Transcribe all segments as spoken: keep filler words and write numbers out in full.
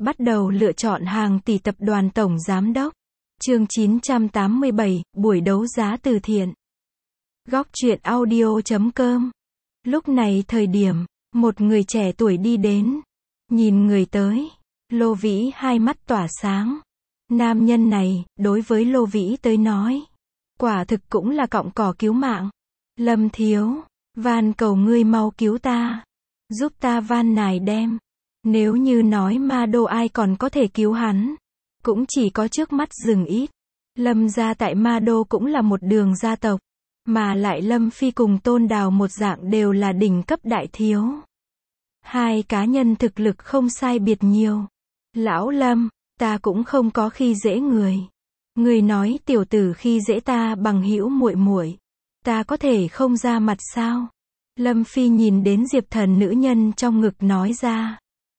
Bắt đầu lựa chọn hàng tỷ tập đoàn tổng giám đốc. Chương chín trăm tám mươi bảy, buổi đấu giá từ thiện. Góc truyện audio chấm com. Lúc này thời điểm, một người trẻ tuổi đi đến. Nhìn người tới, Lô Vĩ hai mắt tỏa sáng. Nam nhân này, đối với Lô Vĩ tới nói, quả thực cũng là cọng cỏ cứu mạng. Lâm thiếu, van cầu ngươi mau cứu ta. Giúp ta van nài đem. Nếu như nói ma đô ai còn có thể cứu hắn, cũng chỉ có trước mắt rừng ít. Lâm gia tại ma đô cũng là một đường gia tộc, mà lại Lâm Phi cùng Tôn Đào một dạng đều là đỉnh cấp đại thiếu. Hai cá nhân thực lực không sai biệt nhiều. Lão Lâm, ta cũng không có khi dễ người. Người nói tiểu tử khi dễ ta bằng hữu muội muội, ta có thể không ra mặt sao? Lâm Phi nhìn đến Diệp Thần nữ nhân trong ngực nói ra.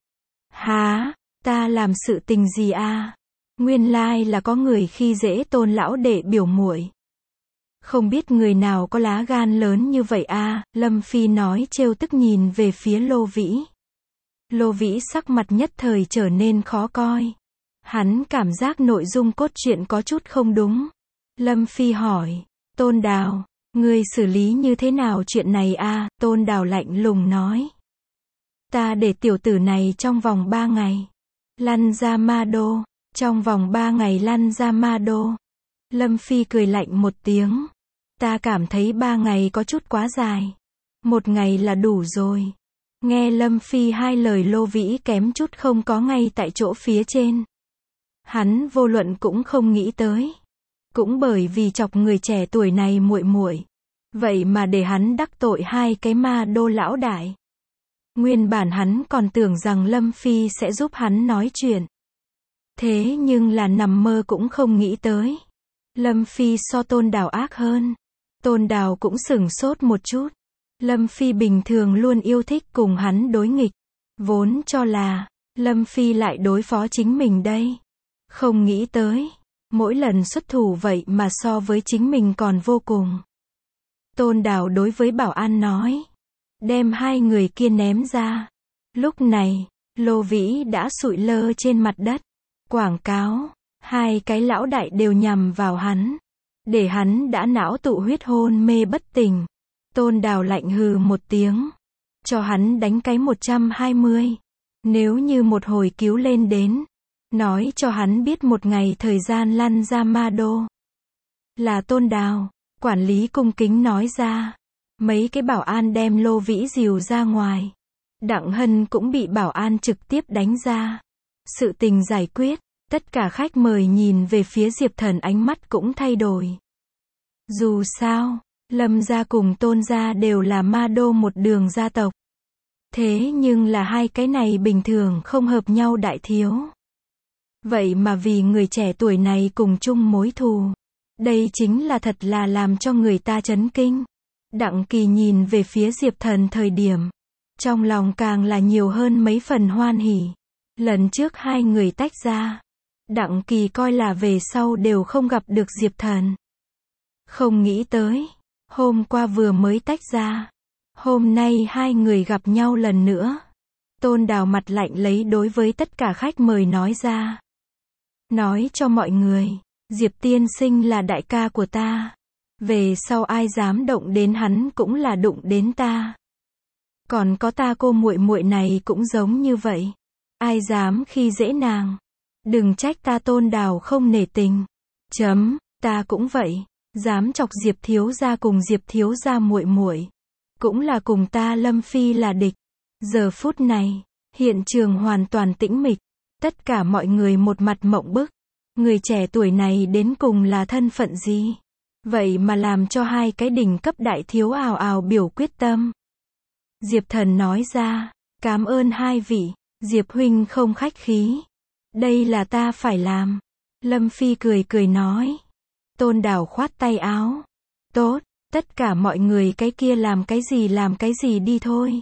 Há, ta làm sự tình gì à? Nguyên lai là có người khi dễ Tôn lão đệ biểu muội. Không biết người nào có lá gan lớn như vậy à? Lâm Phi nói trêu tức nhìn về phía Lô Vĩ. Lô Vĩ sắc mặt nhất thời trở nên khó coi. Hắn cảm giác nội dung cốt truyện có chút không đúng. Lâm Phi hỏi, Tôn Đào, ngươi xử lý như thế nào chuyện này à? Tôn Đào lạnh lùng nói. Ta để tiểu tử này trong vòng ba ngày. Lăn ra ma đô. Trong vòng ba ngày lăn ra ma đô. Lâm Phi cười lạnh một tiếng. Ta cảm thấy ba ngày có chút quá dài. Một ngày là đủ rồi. Nghe Lâm Phi hai lời Lô Vĩ kém chút không có ngay tại chỗ phía trên. Hắn vô luận cũng không nghĩ tới. Cũng bởi vì chọc người trẻ tuổi này muội muội, vậy mà để hắn đắc tội hai cái ma đô lão đại. Nguyên bản hắn còn tưởng rằng Lâm Phi sẽ giúp hắn nói chuyện. Thế nhưng là nằm mơ cũng không nghĩ tới. Lâm Phi so Tôn Đào ác hơn. Tôn Đào cũng sửng sốt một chút. Lâm Phi bình thường luôn yêu thích cùng hắn đối nghịch. Vốn cho là, Lâm Phi lại đối phó chính mình đây. Không nghĩ tới, mỗi lần xuất thủ vậy mà so với chính mình còn vô cùng. Tôn Đào đối với bảo an nói. Đem hai người kia ném ra. Lúc này, Lô Vĩ đã sụi lơ trên mặt đất. Quảng cáo, hai cái lão đại đều nhằm vào hắn. Để hắn đã não tụ huyết hôn mê bất tỉnh. Tôn Đào lạnh hừ một tiếng. Cho hắn đánh cái một trăm hai mươi. Nếu như một hồi cứu lên đến. Nói cho hắn biết một ngày thời gian lăn ra ma đô. Là Tôn Đào, quản lý cung kính nói ra. Mấy cái bảo an đem Lô Vĩ dìu ra ngoài. Đặng Hân cũng bị bảo an trực tiếp đánh ra. Sự tình giải quyết, tất cả khách mời nhìn về phía Diệp Thần ánh mắt cũng thay đổi. Dù sao, Lâm gia cùng Tôn gia đều là ma đô một đường gia tộc. Thế nhưng là hai cái này bình thường không hợp nhau đại thiếu. Vậy mà vì người trẻ tuổi này cùng chung mối thù. Đây chính là thật là làm cho người ta chấn kinh. Đặng Kỳ nhìn về phía Diệp Thần thời điểm. Trong lòng càng là nhiều hơn mấy phần hoan hỉ. Lần trước hai người tách ra. Đặng Kỳ coi là về sau đều không gặp được Diệp Thần. Không nghĩ tới. Hôm qua vừa mới tách ra. Hôm nay hai người gặp nhau lần nữa. Tôn Đào mặt lạnh lấy đối với tất cả khách mời nói ra. Nói cho mọi người. Diệp tiên sinh là đại ca của ta. Về sau ai dám động đến hắn cũng là đụng đến ta. Còn có ta cô muội muội này cũng giống như vậy. Ai dám khi dễ nàng. Đừng trách ta Tôn Đào không nể tình. Chấm, ta cũng vậy. Dám chọc Diệp thiếu gia cùng Diệp thiếu gia muội muội, cũng là cùng ta Lâm Phi là địch. Giờ phút này, hiện trường hoàn toàn tĩnh mịch. Tất cả mọi người một mặt mộng bức. Người trẻ tuổi này đến cùng là thân phận gì? Vậy mà làm cho hai cái đỉnh cấp đại thiếu ào ào biểu quyết tâm. Diệp Thần nói ra, cảm ơn hai vị, Diệp huynh không khách khí. Đây là ta phải làm. Lâm Phi cười cười nói. Tôn Đào khoát tay áo. Tốt, tất cả mọi người cái kia làm cái gì làm cái gì đi thôi.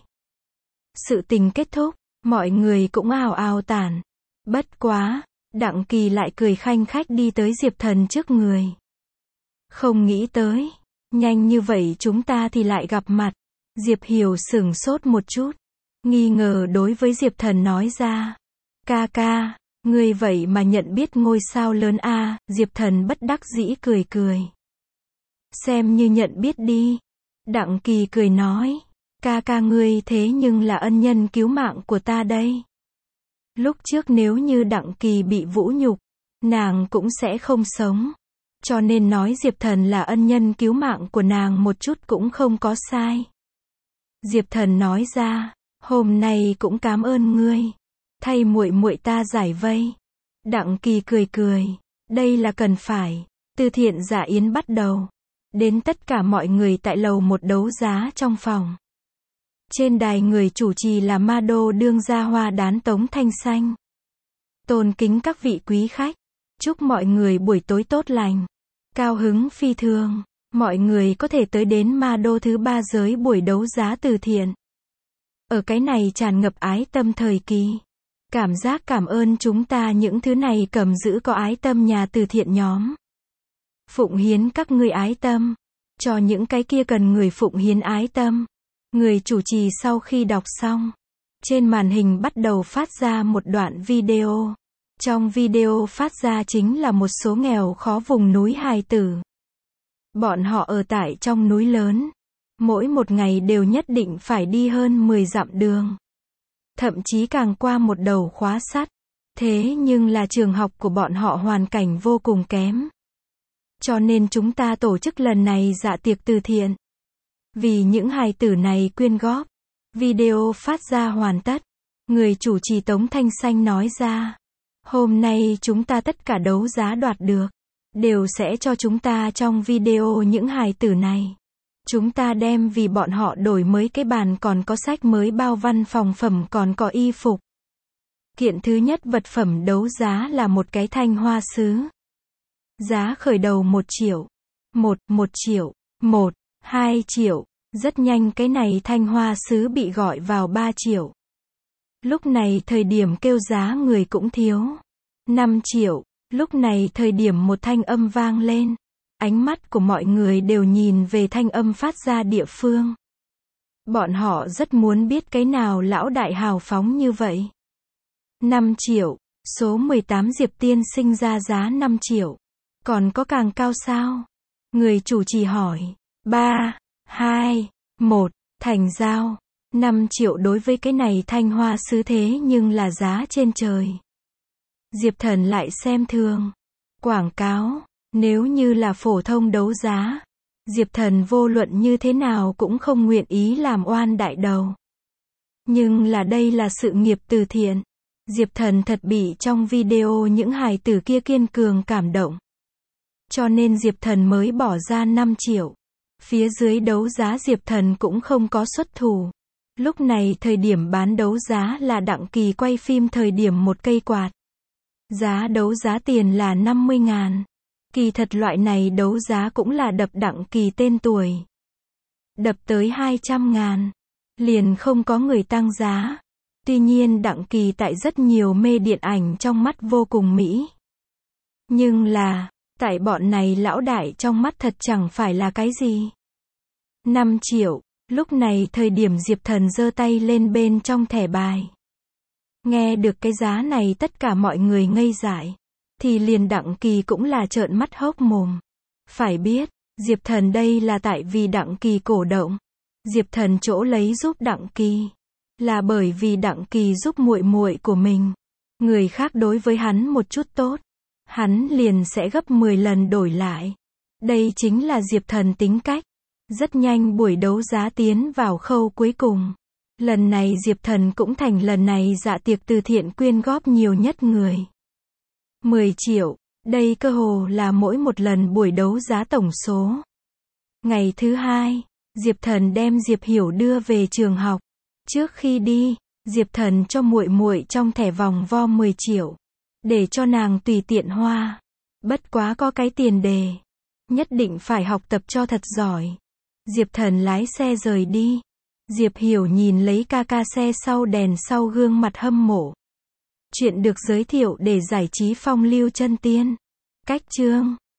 Sự tình kết thúc, mọi người cũng ào ào tản. Bất quá, Đặng Kỳ lại cười khanh khách đi tới Diệp Thần trước người. Không nghĩ tới, nhanh như vậy chúng ta thì lại gặp mặt. Diệp Hiểu sửng sốt một chút, nghi ngờ đối với Diệp Thần nói ra. Ca ca, ngươi vậy mà nhận biết ngôi sao lớn a, Diệp Thần bất đắc dĩ cười cười. Xem như nhận biết đi. Đặng Kỳ cười nói, ca ca ngươi thế nhưng là ân nhân cứu mạng của ta đây. Lúc trước nếu như Đặng Kỳ bị vũ nhục, nàng cũng sẽ không sống. Cho nên nói Diệp Thần là ân nhân cứu mạng của nàng một chút cũng không có sai. Diệp Thần nói ra, hôm nay cũng cảm ơn ngươi, thay muội muội ta giải vây. Đặng Kỳ cười cười, đây là cần phải. Từ thiện dạ yến bắt đầu. Đến tất cả mọi người tại lầu một đấu giá trong phòng. Trên đài người chủ trì là ma đô đương gia Hoa Đán Tống Thanh Xanh. Tôn kính các vị quý khách. Chúc mọi người buổi tối tốt lành. Cao hứng phi thường. Mọi người có thể tới đến ma đô thứ ba giới buổi đấu giá từ thiện. Ở cái này tràn ngập ái tâm thời kỳ. Cảm giác cảm ơn chúng ta những thứ này cầm giữ có ái tâm nhà từ thiện nhóm. Phụng hiến các ngươi ái tâm. Cho những cái kia cần người phụng hiến ái tâm. Người chủ trì sau khi đọc xong. Trên màn hình bắt đầu phát ra một đoạn video. Trong video phát ra chính là một số nghèo khó vùng núi hài tử. Bọn họ ở tại trong núi lớn. Mỗi một ngày đều nhất định phải đi hơn mười dặm đường. Thậm chí càng qua một đầu khóa sắt. Thế nhưng là trường học của bọn họ hoàn cảnh vô cùng kém. Cho nên chúng ta tổ chức lần này dạ tiệc từ thiện. Vì những hài tử này quyên góp. Video phát ra hoàn tất. Người chủ trì Tống Thanh Xanh nói ra. Hôm nay chúng ta tất cả đấu giá đoạt được. Đều sẽ cho chúng ta trong video những hài tử này. Chúng ta đem vì bọn họ đổi mới cái bàn còn có sách mới bao văn phòng phẩm còn có y phục. Kiện thứ nhất vật phẩm đấu giá là một cái thanh hoa sứ. Giá khởi đầu một triệu. Một, một triệu. Một, hai triệu. Rất nhanh cái này thanh hoa sứ bị gọi vào ba triệu. Lúc này thời điểm kêu giá người cũng thiếu. Năm triệu. Lúc này thời điểm một thanh âm vang lên. Ánh mắt của mọi người đều nhìn về thanh âm phát ra địa phương. Bọn họ rất muốn biết cái nào lão đại hào phóng như vậy. Năm triệu. Số mười tám Diệp tiên sinh ra giá năm triệu. Còn có càng cao sao? Người chủ trì hỏi. Ba, hai, một, thành giao. Năm triệu đối với cái này thanh hoa sứ thế nhưng là giá trên trời. Diệp Thần lại xem thường. Quảng cáo. Nếu như là phổ thông đấu giá. Diệp Thần vô luận như thế nào cũng không nguyện ý làm oan đại đầu. Nhưng là đây là sự nghiệp từ thiện. Diệp Thần thật bị trong video những hài tử kia kiên cường cảm động. Cho nên Diệp Thần mới bỏ ra năm triệu. Phía dưới đấu giá Diệp Thần cũng không có xuất thủ. Lúc này thời điểm bán đấu giá là Đặng Kỳ quay phim thời điểm một cây quạt. Giá đấu giá tiền là năm mươi ngàn. Kỳ thật loại này đấu giá cũng là đập Đặng Kỳ tên tuổi. Đập tới hai trăm ngàn. Liền không có người tăng giá. Tuy nhiên Đặng Kỳ tại rất nhiều mê điện ảnh trong mắt vô cùng mỹ. Nhưng là, tại bọn này lão đại trong mắt thật chẳng phải là cái gì. năm triệu. Lúc này thời điểm Diệp Thần giơ tay lên bên trong thẻ bài. Nghe được cái giá này tất cả mọi người ngây dại. Thì liền Đặng Kỳ cũng là trợn mắt hốc mồm. Phải biết, Diệp Thần đây là tại vì Đặng Kỳ cổ động. Diệp Thần chỗ lấy giúp Đặng Kỳ. Là bởi vì Đặng Kỳ giúp muội muội của mình. Người khác đối với hắn một chút tốt. Hắn liền sẽ gấp mười lần đổi lại. Đây chính là Diệp Thần tính cách. Rất nhanh buổi đấu giá tiến vào khâu cuối cùng. Lần này Diệp Thần cũng thành lần này dạ tiệc từ thiện quyên góp nhiều nhất người. mười triệu. Đây cơ hồ là mỗi một lần buổi đấu giá tổng số. Ngày thứ hai, Diệp Thần đem Diệp Hiểu đưa về trường học. Trước khi đi, Diệp Thần cho muội muội trong thẻ vòng vo mười triệu. Để cho nàng tùy tiện hoa. Bất quá có cái tiền đề. Nhất định phải học tập cho thật giỏi. Diệp Thần lái xe rời đi. Diệp Hiểu nhìn lấy ca ca xe sau đèn sau gương mặt hâm mộ. Chuyện được giới thiệu để giải trí phong lưu chân tiên. Cách chương